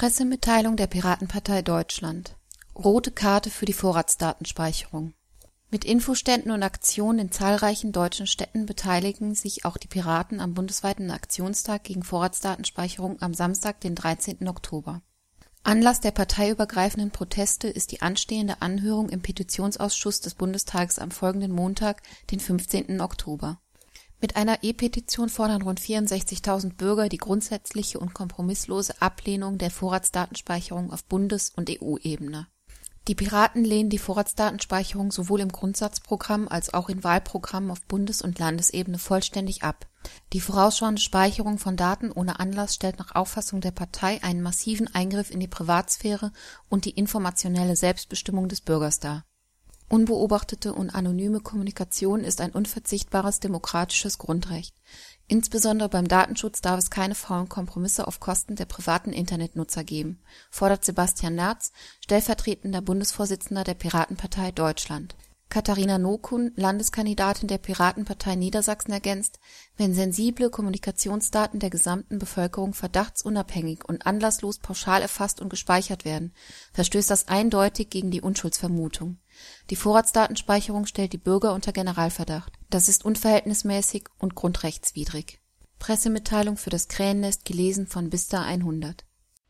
Pressemitteilung der Piratenpartei Deutschland. Rote Karte für die Vorratsdatenspeicherung. Mit Infoständen und Aktionen in zahlreichen deutschen Städten beteiligen sich auch die Piraten am bundesweiten Aktionstag gegen Vorratsdatenspeicherung am Samstag, den 13. Oktober. Anlass der parteiübergreifenden Proteste ist die anstehende Anhörung im Petitionsausschuss des Bundestages am folgenden Montag, den 15. Oktober. Mit einer E-Petition fordern rund 64.000 Bürger die grundsätzliche und kompromisslose Ablehnung der Vorratsdatenspeicherung auf Bundes- und EU-Ebene. Die Piraten lehnen die Vorratsdatenspeicherung sowohl im Grundsatzprogramm als auch in Wahlprogrammen auf Bundes- und Landesebene vollständig ab. Die vorausschauende Speicherung von Daten ohne Anlass stellt nach Auffassung der Partei einen massiven Eingriff in die Privatsphäre und die informationelle Selbstbestimmung des Bürgers dar. Unbeobachtete und anonyme Kommunikation ist ein unverzichtbares demokratisches Grundrecht. Insbesondere beim Datenschutz darf es keine faulen Kompromisse auf Kosten der privaten Internetnutzer geben, fordert Sebastian Merz, stellvertretender Bundesvorsitzender der Piratenpartei Deutschland. Katharina Nokun, Landeskandidatin der Piratenpartei Niedersachsen, ergänzt: Wenn sensible Kommunikationsdaten der gesamten Bevölkerung verdachtsunabhängig und anlasslos pauschal erfasst und gespeichert werden, verstößt das eindeutig gegen die Unschuldsvermutung. Die Vorratsdatenspeicherung stellt die Bürger unter Generalverdacht. Das ist unverhältnismäßig und grundrechtswidrig. Pressemitteilung für das Krähennest, gelesen von Bista 100.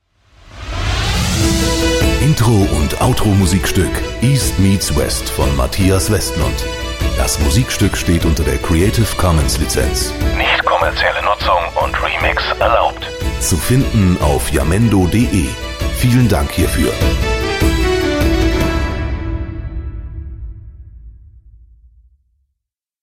Intro- und Outro-Musikstück East Meets West von Matthias Westmund. Das Musikstück steht unter der Creative Commons Lizenz. Nicht kommerzielle Nutzung und Remix erlaubt. Zu finden auf jamendo.de. Vielen Dank hierfür.